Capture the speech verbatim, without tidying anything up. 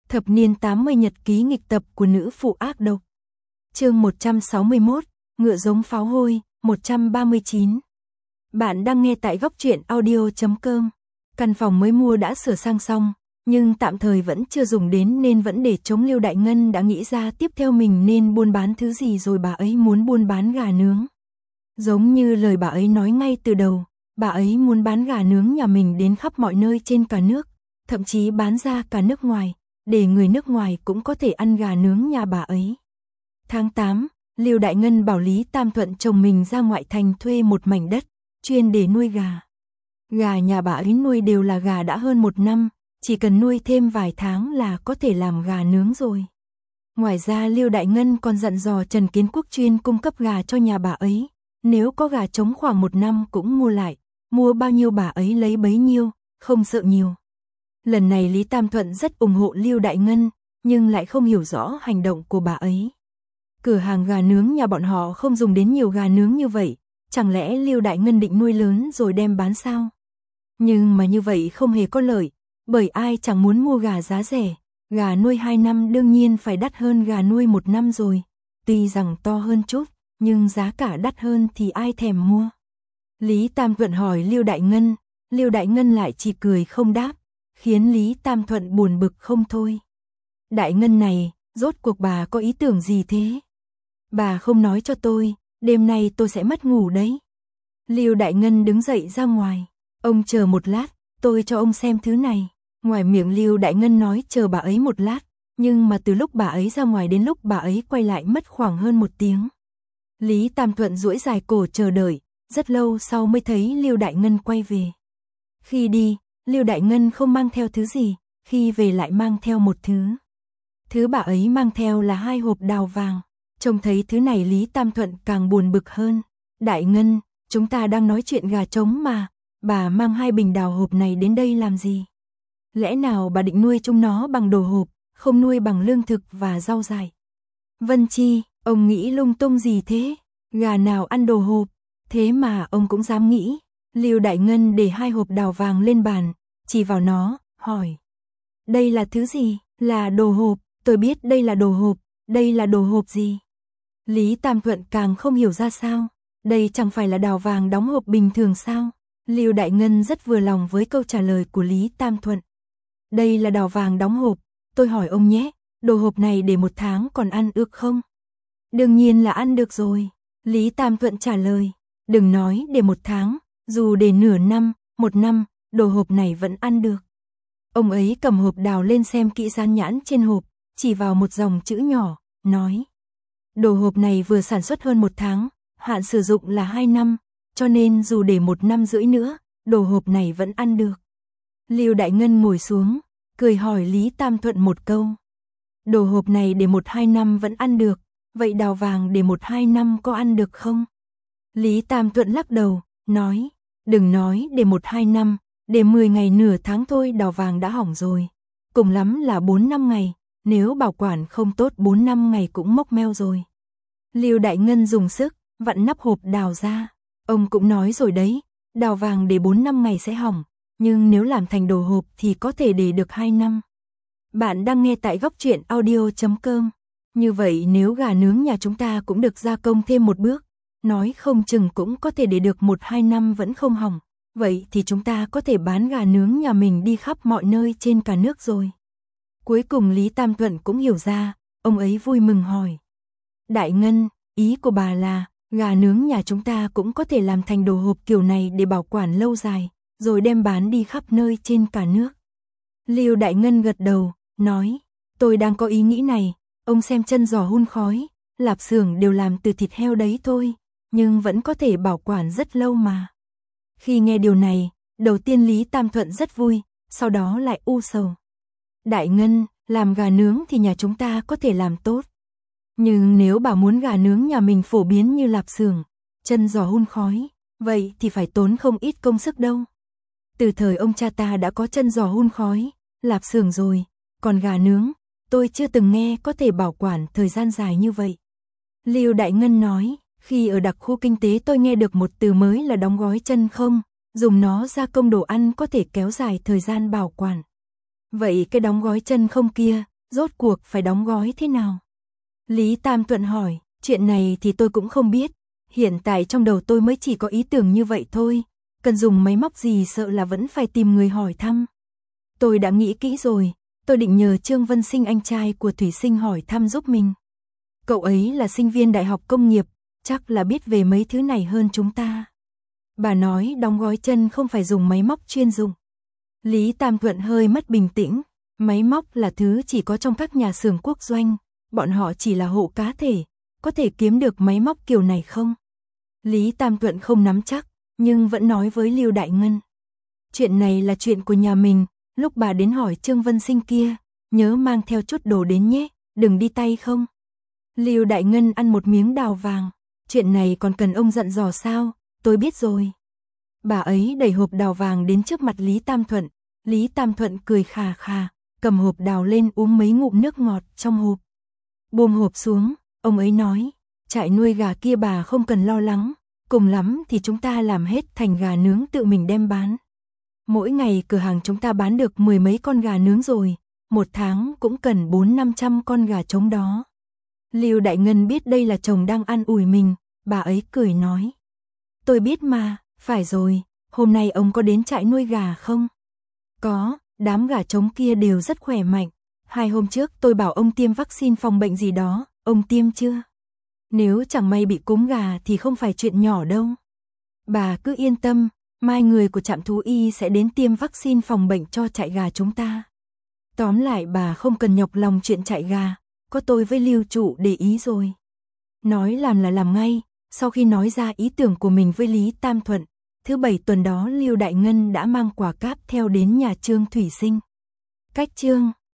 Thập niên tám mươi nhật ký nghịch tập của nữ phụ ác độc. Chương một trăm sáu mươi mốt, ngựa giống pháo hôi, một trăm ba mươi chín. Bạn đang nghe tại góc truyện audio chấm com. Căn phòng mới mua đã sửa sang xong, nhưng tạm thời vẫn chưa dùng đến nên vẫn để trống. Liêu Đại Ngân đã nghĩ ra tiếp theo mình nên buôn bán thứ gì rồi. Bà ấy muốn buôn bán gà nướng. Giống như lời bà ấy nói ngay từ đầu, bà ấy muốn bán gà nướng nhà mình đến khắp mọi nơi trên cả nước, thậm chí bán ra cả nước ngoài, để người nước ngoài cũng có thể ăn gà nướng nhà bà ấy. Tháng tám, Liêu Đại Ngân bảo Lý Tam Thuận chồng mình ra ngoại thành thuê một mảnh đất, chuyên để nuôi gà. Gà nhà bà ấy nuôi đều là gà đã hơn một năm, chỉ cần nuôi thêm vài tháng là có thể làm gà nướng rồi. Ngoài ra Liêu Đại Ngân còn dặn dò Trần Kiến Quốc chuyên cung cấp gà cho nhà bà ấy, nếu có gà trống khoảng một năm cũng mua lại, mua bao nhiêu bà ấy lấy bấy nhiêu, không sợ nhiều. Lần này Lý Tam Thuận rất ủng hộ Liêu Đại Ngân, nhưng lại không hiểu rõ hành động của bà ấy. Cửa hàng gà nướng nhà bọn họ không dùng đến nhiều gà nướng như vậy, chẳng lẽ Liêu Đại Ngân định nuôi lớn rồi đem bán sao? Nhưng mà như vậy không hề có lợi, bởi ai chẳng muốn mua gà giá rẻ, gà nuôi hai năm đương nhiên phải đắt hơn gà nuôi một năm rồi, tuy rằng to hơn chút, nhưng giá cả đắt hơn thì ai thèm mua. Lý Tam Thuận hỏi Liêu Đại Ngân, Liêu Đại Ngân lại chỉ cười không đáp, khiến Lý Tam Thuận buồn bực không thôi. Đại Ngân này, rốt cuộc bà có ý tưởng gì thế? Bà không nói cho tôi, đêm nay tôi sẽ mất ngủ đấy. Liêu Đại Ngân đứng dậy ra ngoài, ông chờ một lát, tôi cho ông xem thứ này. Ngoài miệng Liêu Đại Ngân nói chờ bà ấy một lát, nhưng mà từ lúc bà ấy ra ngoài đến lúc bà ấy quay lại mất khoảng hơn một tiếng. Lý Tam Thuận duỗi dài cổ chờ đợi, rất lâu sau mới thấy Liêu Đại Ngân quay về. Khi đi, Liêu Đại Ngân không mang theo thứ gì, khi về lại mang theo một thứ. Thứ bà ấy mang theo là hai hộp đào vàng. Trông thấy thứ này Lý Tam Thuận càng buồn bực hơn. Đại Ngân, chúng ta đang nói chuyện gà trống mà, bà mang hai bình đào hộp này đến đây làm gì? Lẽ nào bà định nuôi chúng nó bằng đồ hộp, không nuôi bằng lương thực và rau dại? Vân Chi, ông nghĩ lung tung gì thế? Gà nào ăn đồ hộp? Thế mà ông cũng dám nghĩ. Liêu Đại Ngân để hai hộp đào vàng lên bàn, chỉ vào nó, hỏi. Đây là thứ gì? Là đồ hộp, tôi biết đây là đồ hộp, đây là đồ hộp gì? Lý Tam Thuận càng không hiểu ra sao, đây chẳng phải là đào vàng đóng hộp bình thường sao? Liêu Đại Ngân rất vừa lòng với câu trả lời của Lý Tam Thuận. Đây là đào vàng đóng hộp, tôi hỏi ông nhé, đồ hộp này để một tháng còn ăn được không? Đương nhiên là ăn được rồi, Lý Tam Thuận trả lời. Đừng nói để một tháng, dù để nửa năm, một năm, đồ hộp này vẫn ăn được. Ông ấy cầm hộp đào lên xem kỹ dán nhãn trên hộp, chỉ vào một dòng chữ nhỏ, nói. Đồ hộp này vừa sản xuất hơn một tháng, hạn sử dụng là hai năm, cho nên dù để một năm rưỡi nữa, đồ hộp này vẫn ăn được. Liêu Đại Ngân ngồi xuống, cười hỏi Lý Tam Thuận một câu. Đồ hộp này để một hai năm vẫn ăn được, vậy đào vàng để một hai năm có ăn được không? Lý Tam Thuận lắc đầu, nói, đừng nói để một hai năm, để mười ngày nửa tháng thôi đào vàng đã hỏng rồi. Cùng lắm là bốn năm ngày, nếu bảo quản không tốt bốn năm ngày cũng mốc meo rồi. Liêu Đại Ngân dùng sức, vặn nắp hộp đào ra. Ông cũng nói rồi đấy, đào vàng để bốn năm ngày sẽ hỏng, nhưng nếu làm thành đồ hộp thì có thể để được hai năm. Bạn đang nghe tại góc truyện audio chấm com. Như vậy nếu gà nướng nhà chúng ta cũng được gia công thêm một bước, nói không chừng cũng có thể để được một hai năm vẫn không hỏng. Vậy thì chúng ta có thể bán gà nướng nhà mình đi khắp mọi nơi trên cả nước rồi. Cuối cùng Lý Tam Thuận cũng hiểu ra, ông ấy vui mừng hỏi. Đại Ngân, ý của bà là, gà nướng nhà chúng ta cũng có thể làm thành đồ hộp kiểu này để bảo quản lâu dài, rồi đem bán đi khắp nơi trên cả nước. Liêu Đại Ngân gật đầu, nói, tôi đang có ý nghĩ này, ông xem chân giò hun khói, lạp xưởng đều làm từ thịt heo đấy thôi, nhưng vẫn có thể bảo quản rất lâu mà. Khi nghe điều này, đầu tiên Lý Tam Thuận rất vui, sau đó lại u sầu. Đại Ngân, làm gà nướng thì nhà chúng ta có thể làm tốt. Nhưng nếu bà muốn gà nướng nhà mình phổ biến như lạp xưởng, chân giò hun khói, vậy thì phải tốn không ít công sức đâu. Từ thời ông cha ta đã có chân giò hun khói, lạp xưởng rồi, còn gà nướng, tôi chưa từng nghe có thể bảo quản thời gian dài như vậy. Liêu Đại Ngân nói, khi ở đặc khu kinh tế tôi nghe được một từ mới là đóng gói chân không, dùng nó gia công đồ ăn có thể kéo dài thời gian bảo quản. Vậy cái đóng gói chân không kia, rốt cuộc phải đóng gói thế nào? Lý Tam Tuận hỏi, chuyện này thì tôi cũng không biết, hiện tại trong đầu tôi mới chỉ có ý tưởng như vậy thôi, cần dùng máy móc gì sợ là vẫn phải tìm người hỏi thăm. Tôi đã nghĩ kỹ rồi, tôi định nhờ Trương Vân Sinh anh trai của Thủy Sinh hỏi thăm giúp mình. Cậu ấy là sinh viên đại học công nghiệp, chắc là biết về mấy thứ này hơn chúng ta. Bà nói đóng gói chân không phải dùng máy móc chuyên dụng. Lý Tam Thuận hơi mất bình tĩnh, máy móc là thứ chỉ có trong các nhà xưởng quốc doanh, bọn họ chỉ là hộ cá thể, có thể kiếm được máy móc kiểu này không? Lý Tam Thuận không nắm chắc, nhưng vẫn nói với Lưu Đại Ngân. Chuyện này là chuyện của nhà mình, lúc bà đến hỏi Trương Vân Sinh kia, nhớ mang theo chút đồ đến nhé, đừng đi tay không. Lưu Đại Ngân ăn một miếng đào vàng, chuyện này còn cần ông dặn dò sao, tôi biết rồi. Bà ấy đẩy hộp đào vàng đến trước mặt Lý Tam Thuận, Lý Tam Thuận cười khà khà, cầm hộp đào lên uống mấy ngụm nước ngọt trong hộp. Buông hộp xuống, ông ấy nói, trại nuôi gà kia bà không cần lo lắng, cùng lắm thì chúng ta làm hết thành gà nướng tự mình đem bán. Mỗi ngày cửa hàng chúng ta bán được mười mấy con gà nướng rồi, một tháng cũng cần bốn năm trăm con gà trống đó. Lưu Đại Ngân biết đây là chồng đang an ủi mình, bà ấy cười nói. Tôi biết mà, phải rồi, hôm nay ông có đến trại nuôi gà không? Có, đám gà trống kia đều rất khỏe mạnh. Hai hôm trước tôi bảo ông tiêm vaccine phòng bệnh gì đó, ông tiêm chưa? Nếu chẳng may bị cúm gà thì không phải chuyện nhỏ đâu. Bà cứ yên tâm, mai người của trạm thú y sẽ đến tiêm vaccine phòng bệnh cho trại gà chúng ta. Tóm lại bà không cần nhọc lòng chuyện trại gà, có tôi với Lưu Trụ để ý rồi. Nói làm là làm ngay, sau khi nói ra ý tưởng của mình với Lý Tam Thuận, thứ bảy tuần đó Lưu Đại Ngân đã mang quà cáp theo đến nhà Trương Thủy Sinh. Cách Trương